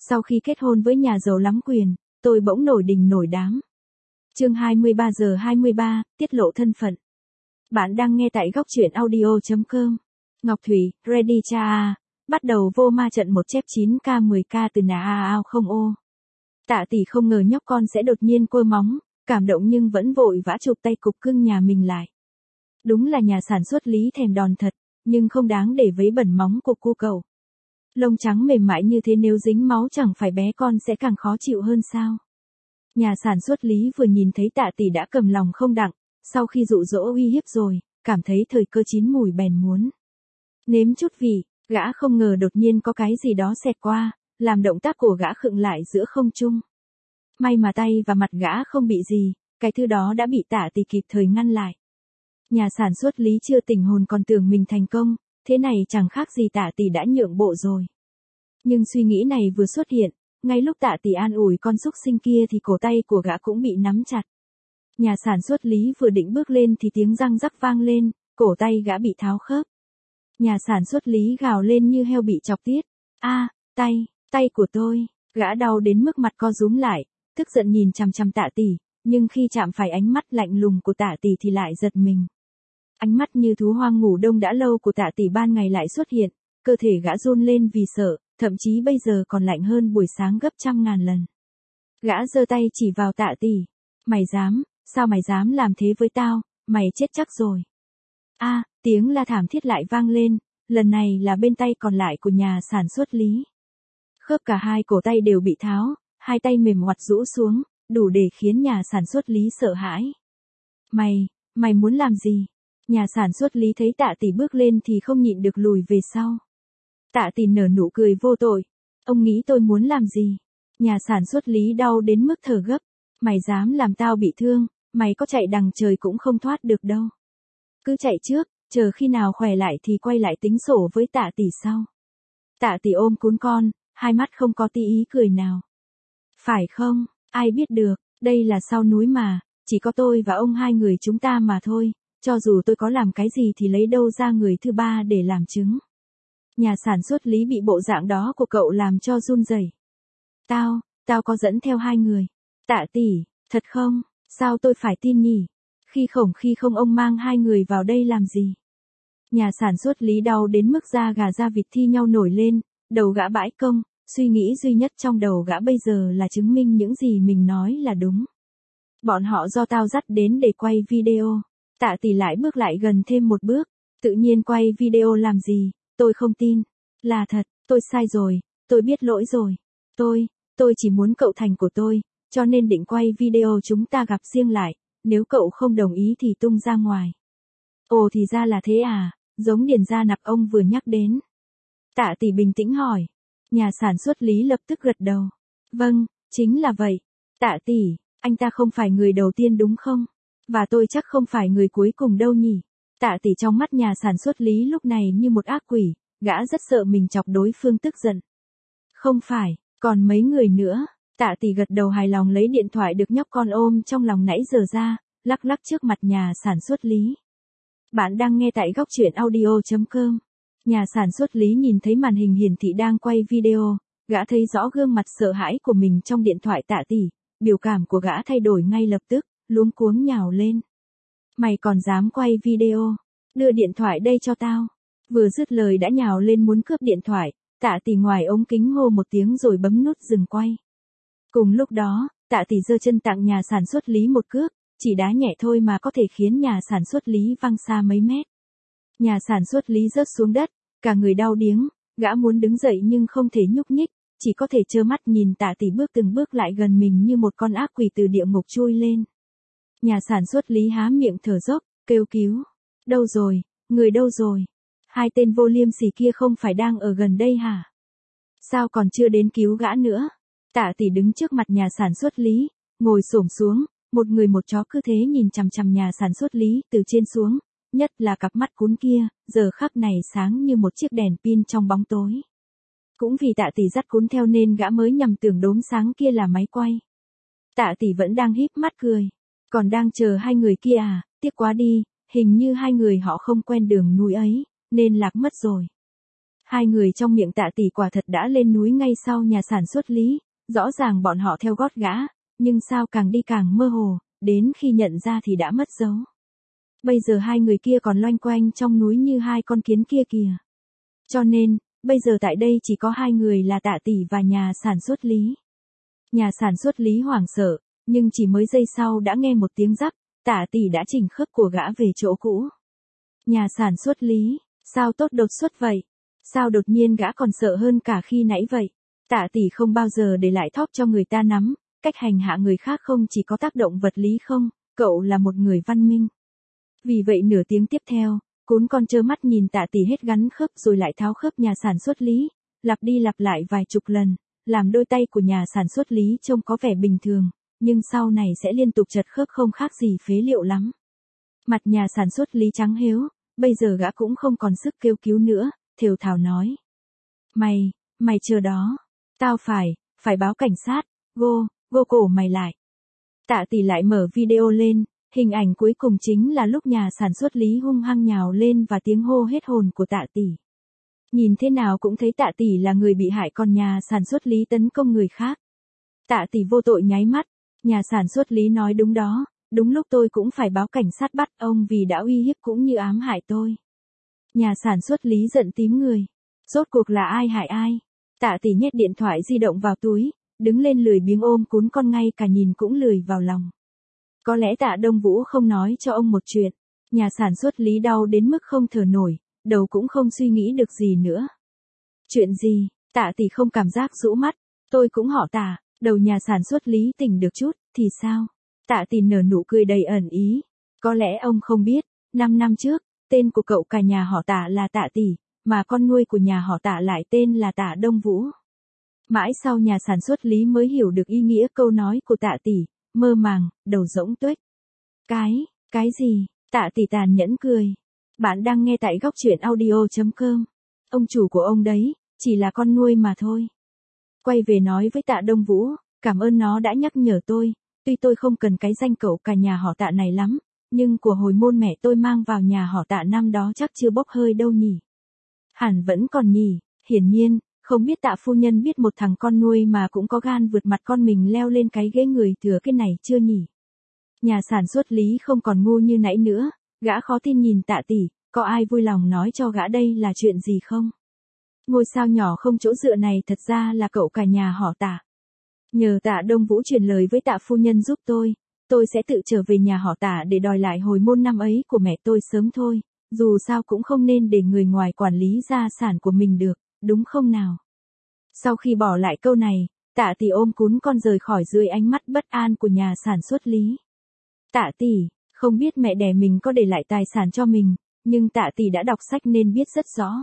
Sau khi kết hôn với nhà giàu lắm quyền, tôi bỗng nổi đình nổi đám. Chương 23:23, tiết lộ thân phận. Bạn đang nghe tại góc truyện audio.com. Ngọc Thủy, ready cha. Bắt đầu vô ma trận một chép 9k 10k từ nà ao không ô. Tạ tỷ không ngờ nhóc con sẽ đột nhiên côi móng, cảm động nhưng vẫn vội vã chụp tay cục cưng nhà mình lại. Đúng là nhà sản xuất Lý thèm đòn thật, nhưng không đáng để vấy bẩn móng của cô cậu. Lông trắng mềm mại như thế nếu dính máu chẳng phải bé con sẽ càng khó chịu hơn sao. Nhà sản xuất Lý vừa nhìn thấy Tạ tỷ đã cầm lòng không đặng, sau khi dụ dỗ uy hiếp rồi, cảm thấy thời cơ chín mùi bèn muốn nếm chút vị, gã không ngờ đột nhiên có cái gì đó xẹt qua, làm động tác của gã khựng lại giữa không trung. May mà tay và mặt gã không bị gì, cái thứ đó đã bị Tạ tỷ kịp thời ngăn lại. Nhà sản xuất Lý chưa tỉnh hồn còn tưởng mình thành công, thế này chẳng khác gì Tạ tỷ đã nhượng bộ rồi. Nhưng suy nghĩ này vừa xuất hiện, ngay lúc Tạ tỷ an ủi con súc sinh kia thì cổ tay của gã cũng bị nắm chặt. Nhà sản xuất Lý vừa định bước lên thì tiếng răng rắc vang lên, cổ tay gã bị tháo khớp. Nhà sản xuất Lý gào lên như heo bị chọc tiết. Tay của tôi, gã đau đến mức mặt co rúm lại, tức giận nhìn chằm chằm Tạ tỷ, nhưng khi chạm phải ánh mắt lạnh lùng của Tạ tỷ thì lại giật mình. Ánh mắt như thú hoang ngủ đông đã lâu của Tạ tỷ ban ngày lại xuất hiện, cơ thể gã run lên vì sợ, thậm chí bây giờ còn lạnh hơn buổi sáng gấp trăm ngàn lần. Gã giơ tay chỉ vào Tạ tỷ. Mày dám, sao mày dám làm thế với tao, mày chết chắc rồi. Tiếng la thảm thiết lại vang lên, lần này là bên tay còn lại của nhà sản xuất Lý. Khớp cả hai cổ tay đều bị tháo, hai tay mềm ngoặt rũ xuống, đủ để khiến nhà sản xuất Lý sợ hãi. Mày muốn làm gì? Nhà sản xuất Lý thấy Tạ tỷ bước lên thì không nhịn được lùi về sau. Tạ tỷ nở nụ cười vô tội. Ông nghĩ tôi muốn làm gì? Nhà sản xuất Lý đau đến mức thở gấp. Mày dám làm tao bị thương, mày có chạy đằng trời cũng không thoát được đâu. Cứ chạy trước, chờ khi nào khỏe lại thì quay lại tính sổ với Tạ tỷ sau. Tạ tỷ ôm cún con, hai mắt không có tí ý cười nào. Phải không, ai biết được, đây là sau núi mà, chỉ có tôi và ông hai người chúng ta mà thôi, cho dù tôi có làm cái gì thì lấy đâu ra người thứ ba để làm chứng. Nhà sản xuất Lý bị bộ dạng đó của cậu làm cho run rẩy. Tao có dẫn theo hai người. Tạ tỷ, thật không, sao tôi phải tin nhỉ? Khi không ông mang hai người vào đây làm gì? Nhà sản xuất Lý đau đến mức da gà da vịt thi nhau nổi lên, đầu gã bãi công, suy nghĩ duy nhất trong đầu gã bây giờ là chứng minh những gì mình nói là đúng. Bọn họ do tao dắt đến để quay video. Tạ tỷ lại bước lại gần thêm một bước, tự nhiên quay video làm gì, tôi không tin. Là thật, tôi sai rồi, tôi biết lỗi rồi. Tôi chỉ muốn cậu thành của tôi, cho nên định quay video chúng ta gặp riêng lại, nếu cậu không đồng ý thì tung ra ngoài. Ồ thì ra là thế à, giống Điền Gia Nặc ông vừa nhắc đến. Tạ tỷ bình tĩnh hỏi. Nhà sản xuất Lý lập tức gật đầu. Vâng, chính là vậy. Tạ tỷ, anh ta không phải người đầu tiên đúng không? Và tôi chắc không phải người cuối cùng đâu nhỉ. Tạ tỷ trong mắt nhà sản xuất Lý lúc này như một ác quỷ, gã rất sợ mình chọc đối phương tức giận. Không phải, còn mấy người nữa. Tạ tỷ gật đầu hài lòng lấy điện thoại được nhóc con ôm trong lòng nãy giờ ra, lắc lắc trước mặt nhà sản xuất Lý. Bạn đang nghe tại góc truyện audio.com. Nhà sản xuất Lý nhìn thấy màn hình hiển thị đang quay video, gã thấy rõ gương mặt sợ hãi của mình trong điện thoại Tạ tỷ, biểu cảm của gã thay đổi ngay lập tức, luống cuống nhào lên. Mày còn dám quay video? Đưa điện thoại đây cho tao. Vừa dứt lời đã nhào lên muốn cướp điện thoại, Tạ tỷ ngoài ống kính hô một tiếng rồi bấm nút dừng quay. Cùng lúc đó, Tạ tỷ giơ chân tặng nhà sản xuất Lý một cước, chỉ đá nhẹ thôi mà có thể khiến nhà sản xuất Lý văng xa mấy mét. Nhà sản xuất Lý rớt xuống đất, cả người đau điếng, gã muốn đứng dậy nhưng không thể nhúc nhích, chỉ có thể trơ mắt nhìn Tạ tỷ bước từng bước lại gần mình như một con ác quỷ từ địa ngục chui lên. Nhà sản xuất Lý há miệng thở dốc, kêu cứu. Đâu rồi, người đâu rồi? Hai tên vô liêm sỉ kia không phải đang ở gần đây hả? Sao còn chưa đến cứu gã nữa? Tạ tỷ đứng trước mặt nhà sản xuất Lý, ngồi xổm xuống, một người một chó cứ thế nhìn chằm chằm nhà sản xuất Lý từ trên xuống, nhất là cặp mắt cún kia, giờ khắc này sáng như một chiếc đèn pin trong bóng tối. Cũng vì Tạ tỷ dắt cún theo nên gã mới nhầm tưởng đốm sáng kia là máy quay. Tạ tỷ vẫn đang híp mắt cười, còn đang chờ hai người kia à, tiếc quá đi, hình như hai người họ không quen đường núi ấy, nên lạc mất rồi. Hai người trong miệng Tạ Tỷ quả thật đã lên núi ngay sau nhà sản xuất Lý, rõ ràng bọn họ theo gót gã, nhưng sao càng đi càng mơ hồ, đến khi nhận ra thì đã mất dấu. Bây giờ hai người kia còn loanh quanh trong núi như hai con kiến kia kìa. Cho nên, bây giờ tại đây chỉ có hai người là Tạ Tỷ và nhà sản xuất Lý. Nhà sản xuất Lý hoảng sợ, nhưng chỉ mới giây sau đã nghe một tiếng rắc, Tạ Tỷ đã chỉnh khớp của gã về chỗ cũ. Nhà sản xuất Lý, sao tốt đột xuất vậy? Sao đột nhiên gã còn sợ hơn cả khi nãy vậy? Tạ Tỷ không bao giờ để lại thóp cho người ta nắm, cách hành hạ người khác không chỉ có tác động vật lý không, cậu là một người văn minh. Vì vậy nửa tiếng tiếp theo, cún con trơ mắt nhìn Tạ Tỷ hết gắn khớp rồi lại tháo khớp nhà sản xuất Lý, lặp đi lặp lại vài chục lần, làm đôi tay của nhà sản xuất Lý trông có vẻ bình thường, nhưng sau này sẽ liên tục chật khớp không khác gì phế liệu lắm. Mặt nhà sản xuất Lý trắng hếu, bây giờ gã cũng không còn sức kêu cứu nữa, thều thào nói. Mày chờ đó. Tao phải báo cảnh sát, gô cổ mày lại. Tạ Tỷ lại mở video lên, hình ảnh cuối cùng chính là lúc nhà sản xuất Lý hung hăng nhào lên và tiếng hô hết hồn của Tạ Tỷ. Nhìn thế nào cũng thấy Tạ Tỷ là người bị hại còn nhà sản xuất Lý tấn công người khác. Tạ Tỷ vô tội nháy mắt, nhà sản xuất Lý nói đúng đó, đúng lúc tôi cũng phải báo cảnh sát bắt ông vì đã uy hiếp cũng như ám hại tôi. Nhà sản xuất Lý giận tím người. Rốt cuộc là ai hại ai? Tạ Tỷ nhét điện thoại di động vào túi, đứng lên lười biếng ôm cún con ngay cả nhìn cũng lười vào lòng. Có lẽ Tạ Đông Vũ không nói cho ông một chuyện. Nhà sản xuất Lý đau đến mức không thở nổi, đầu cũng không suy nghĩ được gì nữa. Chuyện gì? Tạ Tỷ không cảm giác rũ mắt. Tôi cũng họ Tạ, đầu nhà sản xuất Lý tỉnh được chút, thì sao? Tạ Tỷ nở nụ cười đầy ẩn ý. Có lẽ ông không biết, 5 năm trước, tên của cậu cả nhà họ Tạ là Tạ Tỷ, mà con nuôi của nhà họ Tạ lại tên là Tạ Đông Vũ. Mãi sau nhà sản xuất Lý mới hiểu được ý nghĩa câu nói của Tạ Tỷ, mơ màng, đầu rỗng tuếch. Cái gì? Tạ Tỷ tàn nhẫn cười. Bạn đang nghe tại góc truyện audio.com. Ông chủ của ông đấy, chỉ là con nuôi mà thôi. Quay về nói với Tạ Đông Vũ, cảm ơn nó đã nhắc nhở tôi, tuy tôi không cần cái danh cậu cả nhà họ Tạ này lắm, nhưng của hồi môn mẹ tôi mang vào nhà họ Tạ năm đó chắc chưa bốc hơi đâu nhỉ. Hẳn vẫn còn nhỉ, hiển nhiên, không biết Tạ phu nhân biết một thằng con nuôi mà cũng có gan vượt mặt con mình leo lên cái ghế người thừa cái này chưa nhỉ. Nhà sản xuất Lý không còn ngu như nãy nữa, gã khó tin nhìn Tạ Tỷ, có ai vui lòng nói cho gã đây là chuyện gì không? Ngôi sao nhỏ không chỗ dựa này thật ra là cậu cả nhà họ Tạ. Nhờ Tạ Đông Vũ truyền lời với Tạ phu nhân giúp tôi sẽ tự trở về nhà họ Tạ để đòi lại hồi môn năm ấy của mẹ tôi sớm thôi, dù sao cũng không nên để người ngoài quản lý gia sản của mình được, đúng không nào? Sau khi bỏ lại câu này, Tạ Tỷ ôm cún con rời khỏi dưới ánh mắt bất an của nhà sản xuất Lý. Tạ Tỷ, không biết mẹ đẻ mình có để lại tài sản cho mình, nhưng Tạ Tỷ đã đọc sách nên biết rất rõ.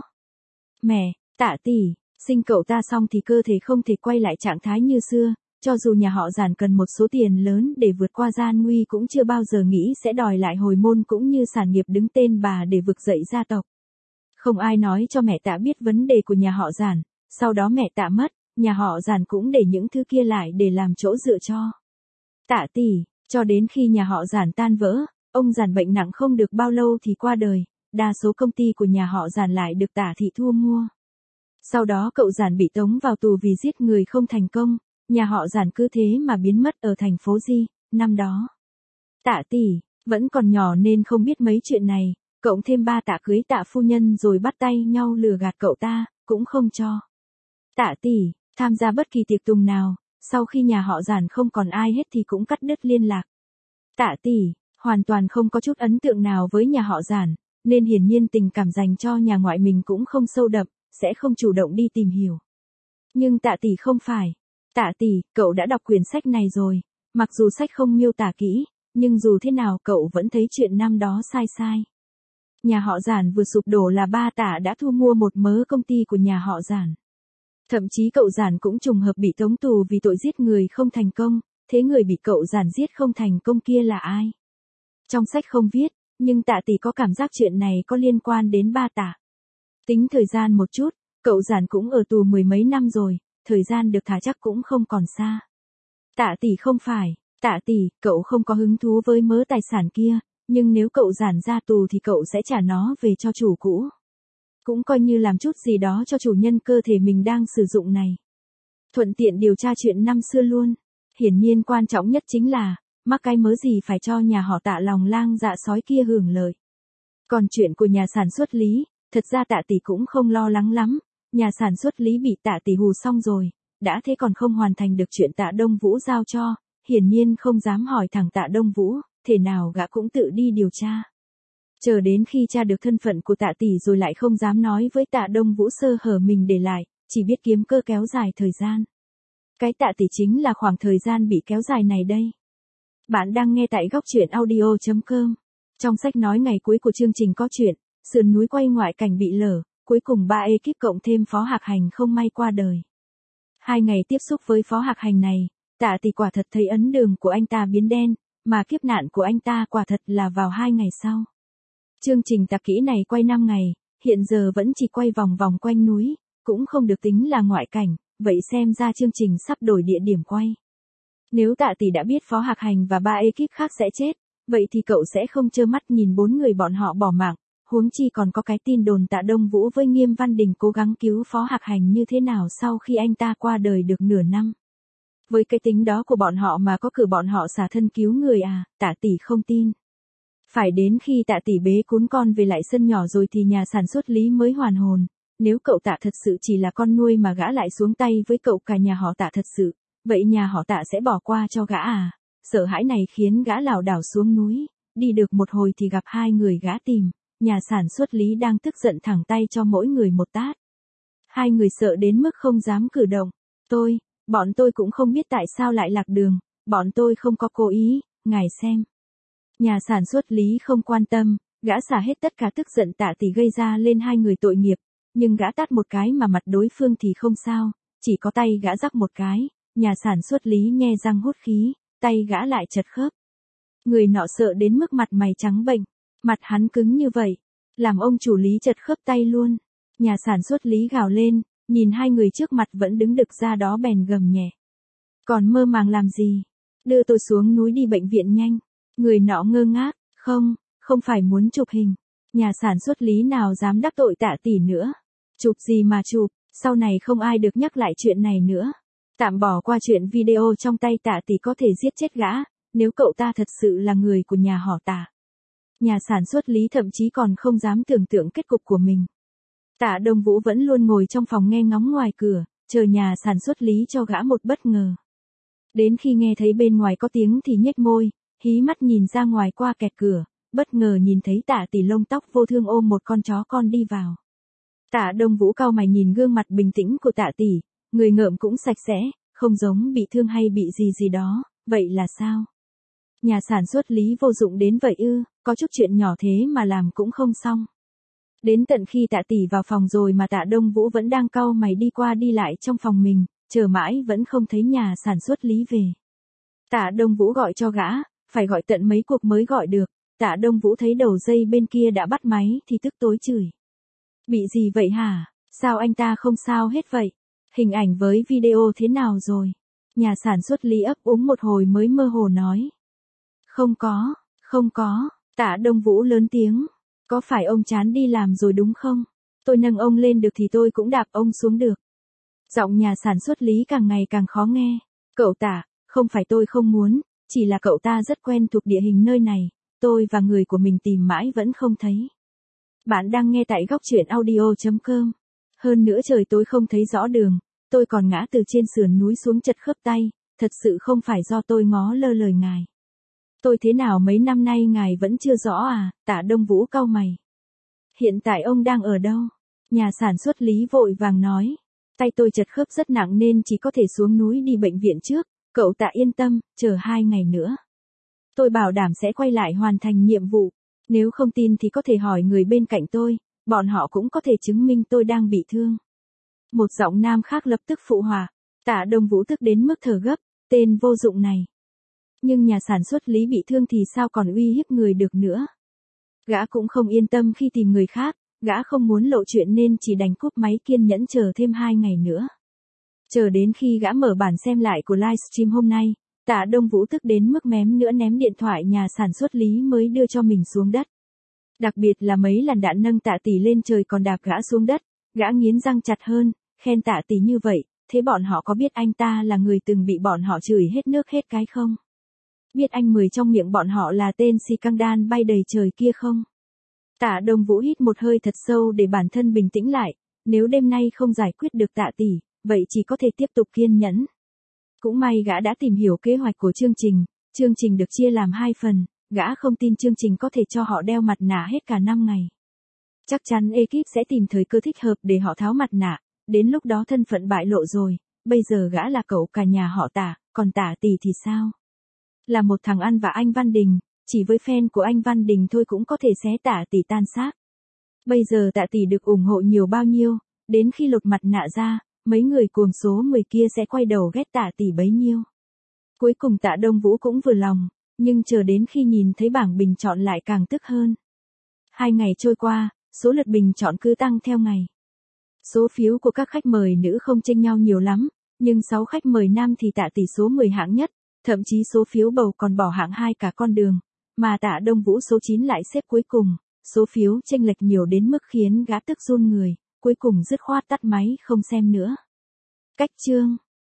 Mẹ, Tạ Tỷ, sinh cậu ta xong thì cơ thể không thể quay lại trạng thái như xưa, cho dù nhà họ Giản cần một số tiền lớn để vượt qua gian nguy cũng chưa bao giờ nghĩ sẽ đòi lại hồi môn cũng như sản nghiệp đứng tên bà để vực dậy gia tộc. Không ai nói cho mẹ Tạ biết vấn đề của nhà họ Giản, sau đó mẹ Tạ mất, nhà họ Giản cũng để những thứ kia lại để làm chỗ dựa cho Tạ Tỷ, cho đến khi nhà họ Giản tan vỡ, ông Giản bệnh nặng không được bao lâu thì qua đời, đa số công ty của nhà họ Giản lại được Tạ thị thu mua. Sau đó cậu Giản bị tống vào tù vì giết người không thành công, nhà họ Giản cứ thế mà biến mất ở thành phố Di, năm đó. Tạ Tỷ, vẫn còn nhỏ nên không biết mấy chuyện này, cộng thêm ba Tạ cưới Tạ phu nhân rồi bắt tay nhau lừa gạt cậu ta, cũng không cho Tạ Tỷ tham gia bất kỳ tiệc tùng nào, sau khi nhà họ Giản không còn ai hết thì cũng cắt đứt liên lạc. Tạ Tỷ hoàn toàn không có chút ấn tượng nào với nhà họ Giản, nên hiển nhiên tình cảm dành cho nhà ngoại mình cũng không sâu đậm, sẽ không chủ động đi tìm hiểu. Nhưng Tạ Tỷ không phải. Tạ Tỷ, cậu đã đọc quyển sách này rồi, mặc dù sách không miêu tả kỹ, nhưng dù thế nào cậu vẫn thấy chuyện năm đó sai. Nhà họ Giản vừa sụp đổ là ba Tạ đã thu mua một mớ công ty của nhà họ Giản. Thậm chí cậu Giản cũng trùng hợp bị tống tù vì tội giết người không thành công, thế người bị cậu Giản giết không thành công kia là ai? Trong sách không viết, nhưng Tạ Tỷ có cảm giác chuyện này có liên quan đến ba Tạ. Tính thời gian một chút, cậu Giản cũng ở tù mười mấy năm rồi, thời gian được thả chắc cũng không còn xa. Tạ Tỷ không phải, Tạ Tỷ, cậu không có hứng thú với mớ tài sản kia, nhưng nếu cậu Giản ra tù thì cậu sẽ trả nó về cho chủ cũ. Cũng coi như làm chút gì đó cho chủ nhân cơ thể mình đang sử dụng này. Thuận tiện điều tra chuyện năm xưa luôn. Hiển nhiên quan trọng nhất chính là, mắc cái mớ gì phải cho nhà họ Tạ lòng lang dạ sói kia hưởng lợi. Còn chuyện của nhà sản xuất Lý, thật ra Tạ tỷ cũng không lo lắng lắm. Nhà sản xuất Lý bị Tạ tỷ hù xong rồi, đã thế còn không hoàn thành được chuyện Tạ Đông Vũ giao cho, hiển nhiên không dám hỏi thẳng Tạ Đông Vũ, thế nào gã cũng tự đi điều tra. Chờ đến khi tra được thân phận của Tạ tỷ rồi lại không dám nói với Tạ Đông Vũ sơ hở mình để lại, chỉ biết kiếm cơ kéo dài thời gian. Cái Tạ tỷ chính là khoảng thời gian bị kéo dài này đây. Bạn đang nghe tại góc truyện audio.com. Trong sách nói ngày cuối của chương trình có chuyện, sườn núi quay ngoại cảnh bị lở, cuối cùng 3 ekip cộng thêm Phó Hạc Hành không may qua đời. 2 ngày tiếp xúc với Phó Hạc Hành này, Tạ tỷ quả thật thấy ấn đường của anh ta biến đen, mà kiếp nạn của anh ta quả thật là vào 2 ngày sau. Chương trình tạp kỹ này quay 5 ngày, hiện giờ vẫn chỉ quay vòng vòng quanh núi, cũng không được tính là ngoại cảnh, vậy xem ra chương trình sắp đổi địa điểm quay. Nếu Tạ tỷ đã biết Phó Hạc Hành và 3 ekip khác sẽ chết, vậy thì cậu sẽ không trơ mắt nhìn 4 người bọn họ bỏ mạng, huống chi còn có cái tin đồn Tạ Đông Vũ với Nghiêm Văn Đình cố gắng cứu Phó Hạc Hành như thế nào sau khi anh ta qua đời được nửa năm. Với cái tính đó của bọn họ mà có cử bọn họ xả thân cứu người à, Tạ tỷ không tin. Phải đến khi Tạ tỷ bế cuốn con về lại sân nhỏ rồi thì nhà sản xuất Lý mới hoàn hồn, nếu cậu Tạ thật sự chỉ là con nuôi mà gã lại xuống tay với cậu cả nhà họ Tạ thật sự, vậy nhà họ Tạ sẽ bỏ qua cho gã à? Sợ hãi này khiến gã lảo đảo xuống núi, đi được một hồi thì gặp 2 người gã tìm, nhà sản xuất Lý đang tức giận thẳng tay cho mỗi người một tát. 2 người sợ đến mức không dám cử động. Bọn tôi cũng không biết tại sao lại lạc đường, bọn tôi không có cố ý, ngài xem. Nhà sản xuất Lý không quan tâm, gã xả hết tất cả tức giận Tạ tỷ gây ra lên 2 người tội nghiệp, nhưng gã tát một cái mà mặt đối phương thì không sao, chỉ có tay gã rắc một cái, nhà sản xuất Lý nhe răng hút khí, tay gã lại chật khớp. Người nọ sợ đến mức mặt mày trắng bệch, mặt hắn cứng như vậy, làm ông chủ Lý chật khớp tay luôn. Nhà sản xuất Lý gào lên, nhìn 2 người trước mặt vẫn đứng đực ra đó bèn gầm nhẹ. Còn mơ màng làm gì? Đưa tôi xuống núi đi bệnh viện nhanh. Người nọ ngơ ngác, không phải muốn chụp hình. Nhà sản xuất Lý nào dám đắc tội Tạ tỷ nữa. Chụp gì mà chụp, sau này không ai được nhắc lại chuyện này nữa. Tạm bỏ qua chuyện video trong tay Tạ tỷ có thể giết chết gã, nếu cậu ta thật sự là người của nhà họ Tạ. Nhà sản xuất Lý thậm chí còn không dám tưởng tượng kết cục của mình. Tạ Đông Vũ vẫn luôn ngồi trong phòng nghe ngóng ngoài cửa, chờ nhà sản xuất Lý cho gã một bất ngờ. Đến khi nghe thấy bên ngoài có tiếng thì nhếch môi, hí mắt nhìn ra ngoài qua kẹt cửa, bất ngờ nhìn thấy Tạ tỷ lông tóc vô thương ôm một con chó con đi vào. Tạ Đông Vũ cau mày nhìn gương mặt bình tĩnh của Tạ tỷ, người ngợm cũng sạch sẽ, không giống bị thương hay bị gì đó, vậy là sao? Nhà sản xuất Lý vô dụng đến vậy ư, có chút chuyện nhỏ thế mà làm cũng không xong. Đến tận khi Tạ tỷ vào phòng rồi mà Tạ Đông Vũ vẫn đang cau mày đi qua đi lại trong phòng mình, chờ mãi vẫn không thấy nhà sản xuất Lý về. Tạ Đông Vũ gọi cho gã, phải gọi tận mấy cuộc mới gọi được, Tạ Đông Vũ thấy đầu dây bên kia đã bắt máy thì tức tối chửi. Bị gì vậy hả? Sao anh ta không sao hết vậy? Hình ảnh với video thế nào rồi? Nhà sản xuất Lý ấp úng một hồi mới mơ hồ nói. Không có, Tạ Đông Vũ lớn tiếng. Có phải ông chán đi làm rồi đúng không? Tôi nâng ông lên được thì tôi cũng đạp ông xuống được. Giọng nhà sản xuất Lý càng ngày càng khó nghe. Cậu Tạ, không phải tôi không muốn, chỉ là cậu ta rất quen thuộc địa hình nơi này, tôi và người của mình tìm mãi vẫn không thấy. Bạn đang nghe tại góc truyện audio.com. Hơn nữa trời tối không thấy rõ đường, tôi còn ngã từ trên sườn núi xuống chật khớp tay, thật sự không phải do tôi ngó lơ lời ngài. Tôi thế nào mấy năm nay ngài vẫn chưa rõ à? Tạ Đông Vũ cau mày. Hiện tại ông đang ở đâu? Nhà sản xuất Lý vội vàng nói. Tay tôi chật khớp rất nặng nên chỉ có thể xuống núi đi bệnh viện trước, cậu Tạ yên tâm, chờ 2 ngày nữa. Tôi bảo đảm sẽ quay lại hoàn thành nhiệm vụ, nếu không tin thì có thể hỏi người bên cạnh tôi, bọn họ cũng có thể chứng minh tôi đang bị thương. Một giọng nam khác lập tức phụ họa, Tạ Đông Vũ tức đến mức thở gấp, tên vô dụng này. Nhưng nhà sản xuất Lý bị thương thì sao còn uy hiếp người được nữa. Gã cũng không yên tâm khi tìm người khác, gã không muốn lộ chuyện nên chỉ đành cúp máy kiên nhẫn chờ thêm 2 ngày nữa. Chờ đến khi gã mở bản xem lại của livestream hôm nay, Tạ Đông Vũ tức đến mức mém nữa ném điện thoại nhà sản xuất Lý mới đưa cho mình xuống đất. Đặc biệt là mấy lần đạn nâng Tạ Tỷ lên trời còn đạp gã xuống đất, gã nghiến răng chặt hơn, khen Tạ Tỷ như vậy, thế bọn họ có biết anh ta là người từng bị bọn họ chửi hết nước hết cái không? Biết anh Mười trong miệng bọn họ là tên si căng đan bay đầy trời kia không? Tạ Đông Vũ hít một hơi thật sâu để bản thân bình tĩnh lại, nếu đêm nay không giải quyết được Tạ Tỷ, vậy chỉ có thể tiếp tục kiên nhẫn. Cũng may gã đã tìm hiểu kế hoạch của chương trình được chia làm 2 phần, gã không tin chương trình có thể cho họ đeo mặt nạ hết cả 5 ngày. Chắc chắn ekip sẽ tìm thời cơ thích hợp để họ tháo mặt nạ, đến lúc đó thân phận bại lộ rồi, bây giờ gã là cậu cả nhà họ Tạ, còn Tạ Tỷ thì sao? Là một thằng ăn vạ anh Văn Đình, chỉ với fan của anh Văn Đình thôi cũng có thể xé Tạ Tỷ tan xác. Bây giờ Tạ Tỷ được ủng hộ nhiều bao nhiêu, đến khi lột mặt nạ ra, mấy người cuồng số 10 kia sẽ quay đầu ghét Tạ Tỷ bấy nhiêu. Cuối cùng Tạ Đông Vũ cũng vừa lòng, nhưng chờ đến khi nhìn thấy bảng bình chọn lại càng tức hơn. 2 ngày trôi qua, số lượt bình chọn cứ tăng theo ngày. Số phiếu của các khách mời nữ không chênh nhau nhiều lắm, nhưng 6 khách mời nam thì Tạ Tỷ số 10 hạng nhất, thậm chí số phiếu bầu còn bỏ hạng 2 cả con đường, mà Tạ Đông Vũ số 9 lại xếp cuối cùng, số phiếu chênh lệch nhiều đến mức khiến gã tức run người, cuối cùng dứt khoát tắt máy không xem nữa. Cách chương